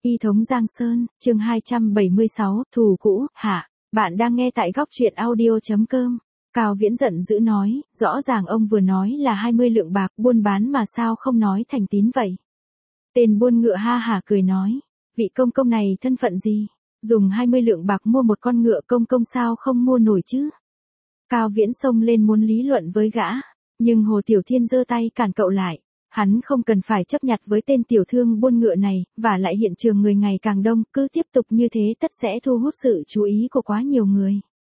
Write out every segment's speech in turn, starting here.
Y thống Giang Sơn, chương 276, thù cũ, hạ. Bạn đang nghe tại góc truyện audio.com. Cao Viễn giận dữ nói, rõ ràng ông vừa nói là 20 lượng bạc buôn bán mà sao không nói thành tín vậy. Tên buôn ngựa ha hả cười nói, vị công công này thân phận gì? Dùng 20 lượng bạc mua một con ngựa công công sao không mua nổi chứ? Cao Viễn xông lên muốn lý luận với gã, nhưng Hồ Tiểu Thiên giơ tay cản cậu lại. Hắn không cần phải chấp nhặt với tên tiểu thương buôn ngựa này, và lại hiện trường người ngày càng đông, cứ tiếp tục như thế tất sẽ thu hút sự chú ý của quá nhiều người.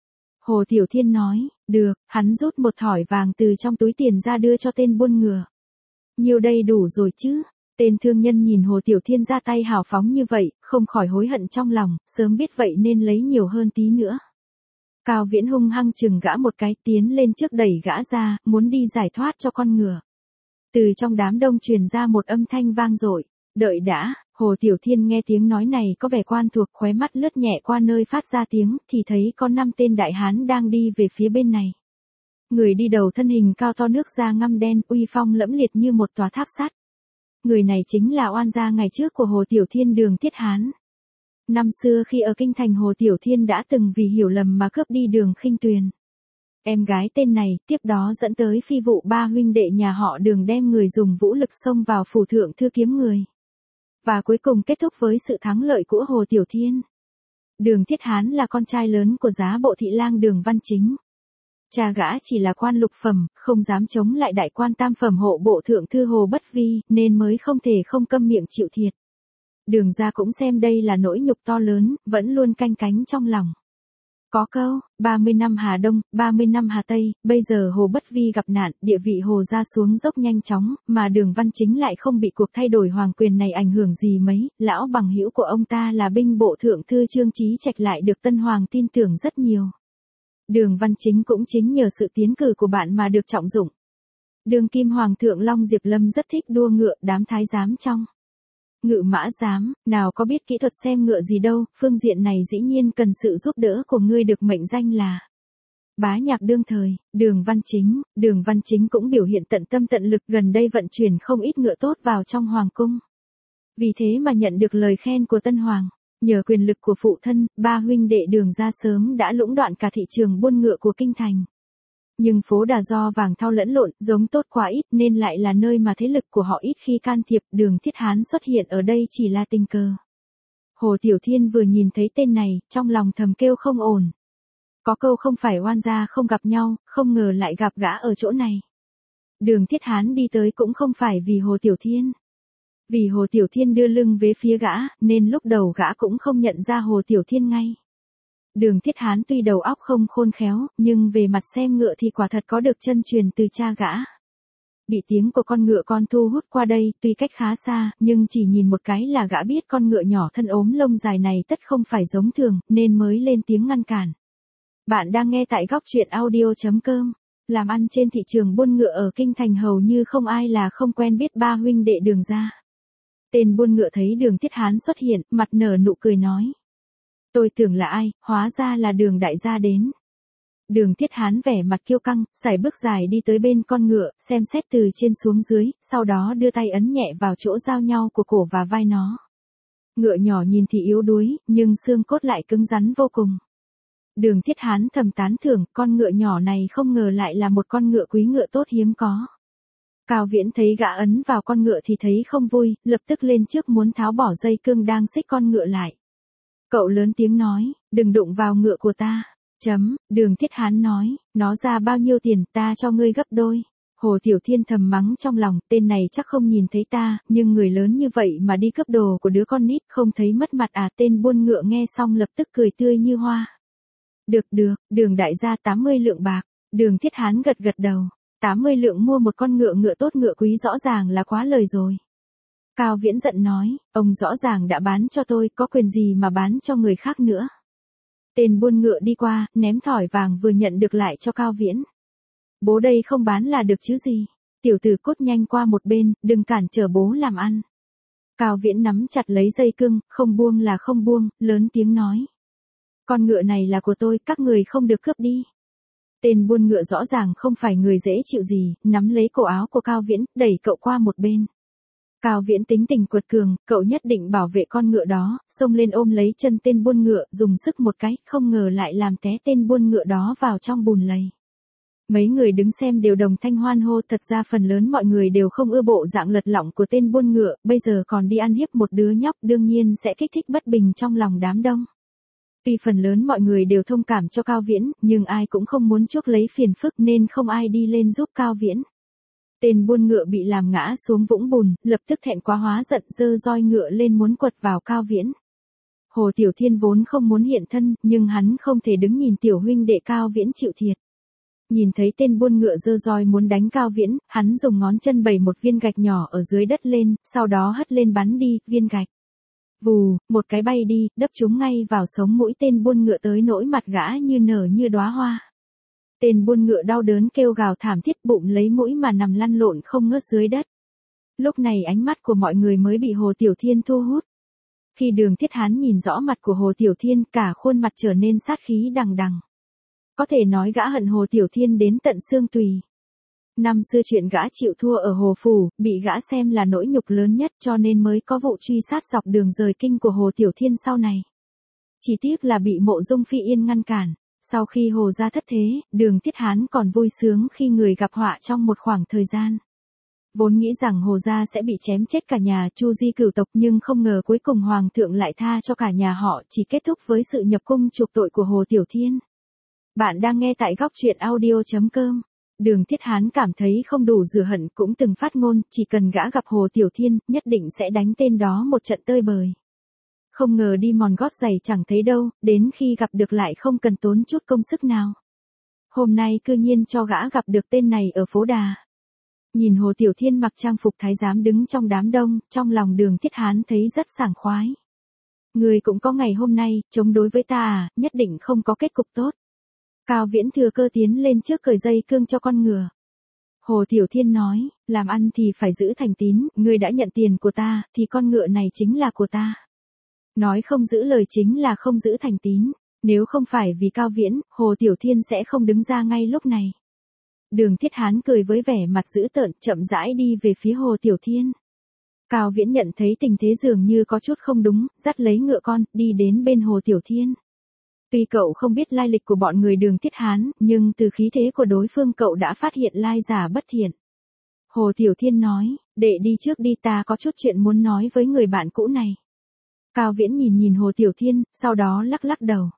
Hồ Tiểu Thiên nói, được, hắn rút một thỏi vàng từ trong túi tiền ra đưa cho tên buôn ngựa. Nhiều đây đủ rồi chứ? Tên thương nhân nhìn Hồ Tiểu Thiên ra tay hào phóng như vậy, không khỏi hối hận trong lòng, sớm biết vậy nên lấy nhiều hơn tí nữa. Cao Viễn hung hăng chừng gã một cái, tiến lên trước đẩy gã ra, muốn đi giải thoát cho con ngựa. Từ trong đám đông truyền ra một âm thanh vang dội, đợi đã. Hồ Tiểu Thiên nghe tiếng nói này có vẻ quen thuộc, khóe mắt lướt nhẹ qua nơi phát ra tiếng, thì thấy có 5 tên đại hán đang đi về phía bên này. Người đi đầu thân hình cao to, nước da ngăm đen, uy phong lẫm liệt như một tòa tháp sắt. Người này chính là oan gia ngày trước của Hồ Tiểu Thiên, Đường Thiết Hán. Năm xưa khi ở kinh thành, Hồ Tiểu Thiên đã từng vì hiểu lầm mà cướp đi Đường Khinh Tuyền, em gái tên này, tiếp đó dẫn tới phi vụ ba huynh đệ nhà họ Đường đem người dùng vũ lực xông vào phủ thượng thư kiếm người. Và cuối cùng kết thúc với sự thắng lợi của Hồ Tiểu Thiên. Đường Thiết Hán là con trai lớn của giá bộ thị lang Đường Văn Chính. Cha gã chỉ là quan lục phẩm, không dám chống lại đại quan tam phẩm hộ bộ thượng thư Hồ Bất Vi, nên mới không thể không câm miệng chịu thiệt. Đường gia cũng xem đây là nỗi nhục to lớn, vẫn luôn canh cánh trong lòng. Có câu, 30 năm Hà Đông, 30 năm Hà Tây, bây giờ Hồ Bất Vi gặp nạn, địa vị Hồ gia xuống dốc nhanh chóng, mà Đường Văn Chính lại không bị cuộc thay đổi hoàng quyền này ảnh hưởng gì mấy, lão bằng hữu của ông ta là binh bộ thượng thư Trương Chí Trạch lại được Tân Hoàng tin tưởng rất nhiều. Đường Văn Chính cũng chính nhờ sự tiến cử của bạn mà được trọng dụng. Đường kim hoàng thượng Long Diệp Lâm rất thích đua ngựa, đám thái giám trong Ngự Mã giám, nào có biết kỹ thuật xem ngựa gì đâu, phương diện này dĩ nhiên cần sự giúp đỡ của ngươi được mệnh danh là bá nhạc đương thời, Đường Văn Chính cũng biểu hiện tận tâm tận lực, gần đây vận chuyển không ít ngựa tốt vào trong hoàng cung. Vì thế mà nhận được lời khen của Tân Hoàng, nhờ quyền lực của phụ thân, ba huynh đệ Đường gia sớm đã lũng đoạn cả thị trường buôn ngựa của kinh thành. Nhưng phố Đà do vàng thau lẫn lộn, giống tốt quá ít nên lại là nơi mà thế lực của họ ít khi can thiệp, Đường Thiết Hán xuất hiện ở đây chỉ là tình cờ. Hồ Tiểu Thiên vừa nhìn thấy tên này, trong lòng thầm kêu không ổn. Có câu không phải oan gia không gặp nhau, không ngờ lại gặp gã ở chỗ này. Đường Thiết Hán đi tới cũng không phải vì Hồ Tiểu Thiên. Vì Hồ Tiểu Thiên đưa lưng về phía gã, nên lúc đầu gã cũng không nhận ra Hồ Tiểu Thiên ngay. Đường Thiết Hán tuy đầu óc không khôn khéo, nhưng về mặt xem ngựa thì quả thật có được chân truyền từ cha gã. Bị tiếng của con ngựa con thu hút qua đây, tuy cách khá xa, nhưng chỉ nhìn một cái là gã biết con ngựa nhỏ thân ốm lông dài này tất không phải giống thường, nên mới lên tiếng ngăn cản. Bạn đang nghe tại góc truyện audio.com. Làm ăn trên thị trường buôn ngựa ở kinh thành hầu như không ai là không quen biết ba huynh đệ Đường gia. Tên buôn ngựa thấy Đường Thiết Hán xuất hiện, mặt nở nụ cười nói. Tôi tưởng là ai, hóa ra là Đường đại gia đến. Đường Thiết Hán vẻ mặt kiêu căng, sải bước dài đi tới bên con ngựa, xem xét từ trên xuống dưới, sau đó đưa tay ấn nhẹ vào chỗ giao nhau của cổ và vai nó. Ngựa nhỏ nhìn thì yếu đuối, nhưng xương cốt lại cứng rắn vô cùng. Đường Thiết Hán thầm tán thưởng, con ngựa nhỏ này không ngờ lại là một con ngựa quý, ngựa tốt hiếm có. Cao Viễn thấy gã ấn vào con ngựa thì thấy không vui, lập tức lên trước muốn tháo bỏ dây cương đang xích con ngựa lại. Cậu lớn tiếng nói, đừng đụng vào ngựa của ta. Đường Thiết Hán nói, nó ra bao nhiêu tiền, ta cho ngươi gấp đôi. Hồ Tiểu Thiên thầm mắng trong lòng, tên này chắc không nhìn thấy ta, nhưng người lớn như vậy mà đi cướp đồ của đứa con nít, không thấy mất mặt à? Tên buôn ngựa nghe xong lập tức cười tươi như hoa. Được, Đường đại gia 80 lượng bạc. Đường Thiết Hán gật gật đầu. 80 lượng mua một con ngựa tốt, ngựa quý rõ ràng là quá lời rồi. Cao Viễn giận nói, ông rõ ràng đã bán cho tôi, có quyền gì mà bán cho người khác nữa. Tên buôn ngựa đi qua, ném thỏi vàng vừa nhận được lại cho Cao Viễn. Bố đây không bán là được chứ gì. Tiểu tử cút nhanh qua một bên, đừng cản trở bố làm ăn. Cao Viễn nắm chặt lấy dây cương, không buông là không buông, lớn tiếng nói. Con ngựa này là của tôi, các người không được cướp đi. Tên buôn ngựa rõ ràng không phải người dễ chịu gì, nắm lấy cổ áo của Cao Viễn, đẩy cậu qua một bên. Cao Viễn tính tình quật cường, cậu nhất định bảo vệ con ngựa đó, xông lên ôm lấy chân tên buôn ngựa, dùng sức một cái, không ngờ lại làm té tên buôn ngựa đó vào trong bùn lầy. Mấy người đứng xem đều đồng thanh hoan hô, thật ra phần lớn mọi người đều không ưa bộ dạng lật lọng của tên buôn ngựa, bây giờ còn đi ăn hiếp một đứa nhóc đương nhiên sẽ kích thích bất bình trong lòng đám đông. Tuy phần lớn mọi người đều thông cảm cho Cao Viễn, nhưng ai cũng không muốn chuốc lấy phiền phức nên không ai đi lên giúp Cao Viễn. Tên buôn ngựa bị làm ngã xuống vũng bùn, lập tức thẹn quá hóa giận giơ roi ngựa lên muốn quật vào Cao Viễn. Hồ Tiểu Thiên vốn không muốn hiện thân, nhưng hắn không thể đứng nhìn tiểu huynh đệ Cao Viễn chịu thiệt. Nhìn thấy tên buôn ngựa giơ roi muốn đánh Cao Viễn, hắn dùng ngón chân bẩy một viên gạch nhỏ ở dưới đất lên, sau đó hất lên bắn đi, viên gạch. Vù, một cái bay đi, đập trúng ngay vào sống mũi tên buôn ngựa tới nỗi mặt gã như nở như đóa hoa. Tên buôn ngựa đau đớn kêu gào thảm thiết, bụng lấy mũi mà nằm lăn lộn không ngớt dưới đất. Lúc này ánh mắt của mọi người mới bị Hồ Tiểu Thiên thu hút. Khi Đường Thiết Hán nhìn rõ mặt của Hồ Tiểu Thiên, cả khuôn mặt trở nên sát khí đằng đằng. Có thể nói gã hận Hồ Tiểu Thiên đến tận xương tùy. Năm xưa chuyện gã chịu thua ở Hồ Phủ, bị gã xem là nỗi nhục lớn nhất cho nên mới có vụ truy sát dọc đường rời kinh của Hồ Tiểu Thiên sau này. Chỉ tiếc là bị Mộ Dung Phi Yên ngăn cản. Sau khi Hồ gia thất thế, Đường Thiết Hán còn vui sướng khi người gặp họa trong một khoảng thời gian. Vốn nghĩ rằng Hồ gia sẽ bị chém chết cả nhà Chu Di cửu tộc, nhưng không ngờ cuối cùng Hoàng thượng lại tha cho cả nhà họ, chỉ kết thúc với sự nhập cung chuộc tội của Hồ Tiểu Thiên. Bạn đang nghe tại góc truyện audio.com. Đường Thiết Hán cảm thấy không đủ rửa hận, cũng từng phát ngôn, chỉ cần gã gặp Hồ Tiểu Thiên, nhất định sẽ đánh tên đó một trận tơi bời. Không ngờ đi mòn gót giày chẳng thấy đâu, đến khi gặp được lại không cần tốn chút công sức nào. Hôm nay cư nhiên cho gã gặp được tên này ở phố đà. Nhìn Hồ Tiểu Thiên mặc trang phục thái giám đứng trong đám đông, trong lòng Đường Thiết Hán thấy rất sảng khoái. Người cũng có ngày hôm nay, chống đối với ta à, nhất định không có kết cục tốt. Cao Viễn thừa cơ tiến lên trước cởi dây cương cho con ngựa. Hồ Tiểu Thiên nói, làm ăn thì phải giữ thành tín, ngươi đã nhận tiền của ta, thì con ngựa này chính là của ta. Nói không giữ lời chính là không giữ thành tín, nếu không phải vì Cao Viễn, Hồ Tiểu Thiên sẽ không đứng ra ngay lúc này. Đường Thiết Hán cười với vẻ mặt dữ tợn, chậm rãi đi về phía Hồ Tiểu Thiên. Cao Viễn nhận thấy tình thế dường như có chút không đúng, dắt lấy ngựa con, đi đến bên Hồ Tiểu Thiên. Tuy cậu không biết lai lịch của bọn người Đường Thiết Hán, nhưng từ khí thế của đối phương cậu đã phát hiện lai giả bất thiện. Hồ Tiểu Thiên nói, đệ đi trước đi, ta có chút chuyện muốn nói với người bạn cũ này. Cao Viễn nhìn Hồ Tiểu Thiên, sau đó lắc lắc đầu.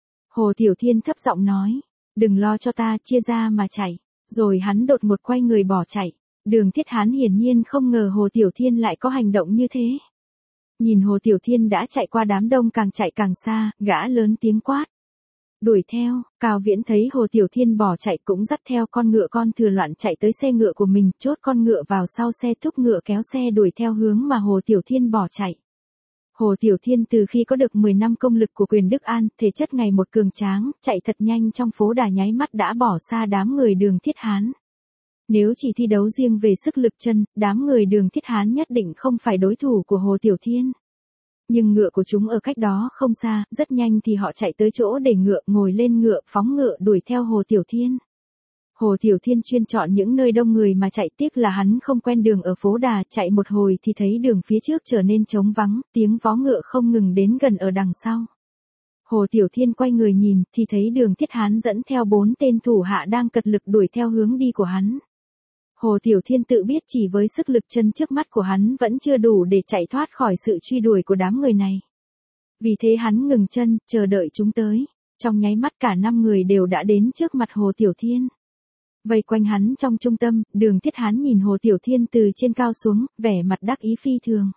Hồ Tiểu Thiên thấp giọng nói, đừng lo cho ta, chia ra mà chạy. Rồi hắn đột ngột quay người bỏ chạy. Đường Thiết Hán hiển nhiên không ngờ Hồ Tiểu Thiên lại có hành động như thế. Nhìn Hồ Tiểu Thiên đã chạy qua đám đông, càng chạy càng xa, gã lớn tiếng quát. Đuổi theo. Cao Viễn thấy Hồ Tiểu Thiên bỏ chạy cũng dắt theo con ngựa con thừa loạn chạy tới xe ngựa của mình, chốt con ngựa vào sau xe, thúc ngựa kéo xe đuổi theo hướng mà Hồ Tiểu Thiên bỏ chạy. Hồ Tiểu Thiên từ khi có được 10 năm công lực của Quyền Đức An, thể chất ngày một cường tráng, chạy thật nhanh trong phố đà nháy mắt đã bỏ xa đám người Đường Thiết Hán. Nếu chỉ thi đấu riêng về sức lực chân, đám người Đường Thiết Hán nhất định không phải đối thủ của Hồ Tiểu Thiên. Nhưng ngựa của chúng ở cách đó không xa, rất nhanh thì họ chạy tới chỗ để ngựa, ngồi lên ngựa, phóng ngựa đuổi theo Hồ Tiểu Thiên. Hồ Tiểu Thiên chuyên chọn những nơi đông người mà chạy, tiếc là hắn không quen đường ở phố đà, chạy một hồi thì thấy đường phía trước trở nên trống vắng, tiếng vó ngựa không ngừng đến gần ở đằng sau. Hồ Tiểu Thiên quay người nhìn, thì thấy Đường Thiết Hán dẫn theo 4 tên thủ hạ đang cật lực đuổi theo hướng đi của hắn. Hồ Tiểu Thiên tự biết chỉ với sức lực chân trước mắt của hắn vẫn chưa đủ để chạy thoát khỏi sự truy đuổi của đám người này. Vì thế hắn ngừng chân, chờ đợi chúng tới. Trong nháy mắt cả 5 người đều đã đến trước mặt Hồ Tiểu Thiên. Vây quanh hắn trong trung tâm, Đường Thiết Hán nhìn Hồ Tiểu Thiên từ trên cao xuống, vẻ mặt đắc ý phi thường.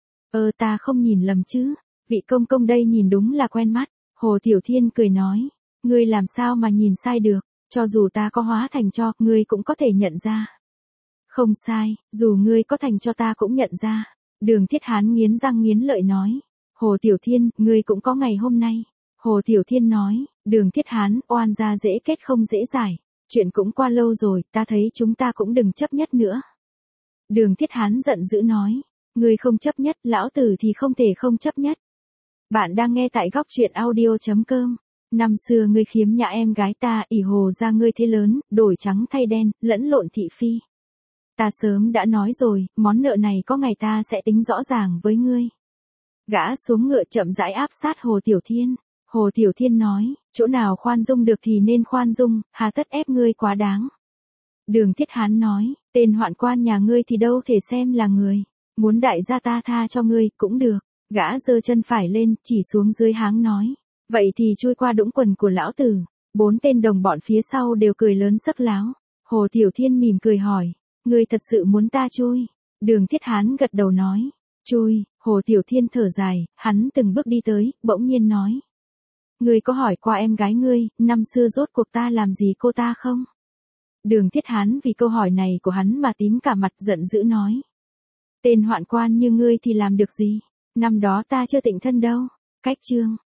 Ta không nhìn lầm chứ, vị công công đây nhìn đúng là quen mắt. Hồ Tiểu Thiên cười nói, ngươi làm sao mà nhìn sai được, cho dù ta có hóa thành cho, ngươi cũng có thể nhận ra. Không sai, dù ngươi có thành cho ta cũng nhận ra. Đường Thiết Hán nghiến răng nghiến lợi nói, Hồ Tiểu Thiên, ngươi cũng có ngày hôm nay. Hồ Tiểu Thiên nói, Đường Thiết Hán, oan gia dễ kết không dễ giải. Chuyện cũng qua lâu rồi, ta thấy chúng ta cũng đừng chấp nhất nữa. Đường Thiết Hán giận dữ nói, ngươi không chấp nhất, lão tử thì không thể không chấp nhất. Bạn đang nghe tại góc truyện audio.com. Năm xưa ngươi khiếm nhã em gái ta, ỷ Hồ gia ngươi thế lớn, đổi trắng thay đen, lẫn lộn thị phi. Ta sớm đã nói rồi, món nợ này có ngày ta sẽ tính rõ ràng với ngươi. Gã xuống ngựa chậm rãi áp sát Hồ Tiểu Thiên. Hồ Tiểu Thiên nói, chỗ nào khoan dung được thì nên khoan dung, hà tất ép ngươi quá đáng. Đường Thiết Hán nói, tên hoạn quan nhà ngươi thì đâu thể xem là người. Muốn đại gia ta tha cho ngươi, cũng được. Gã giơ chân phải lên, chỉ xuống dưới háng nói. Vậy thì chui qua đũng quần của lão tử. 4 tên đồng bọn phía sau đều cười lớn sắc láo. Hồ Tiểu Thiên mỉm cười hỏi, ngươi thật sự muốn ta chui? Đường Thiết Hán gật đầu nói, chui. Hồ Tiểu Thiên thở dài, hắn từng bước đi tới, bỗng nhiên nói. Ngươi có hỏi qua em gái ngươi, năm xưa rốt cuộc ta làm gì cô ta không? Đường Thiết Hán vì câu hỏi này của hắn mà tím cả mặt, giận dữ nói. Tên hoạn quan như ngươi thì làm được gì? Năm đó ta chưa tịnh thân đâu. Cách chương.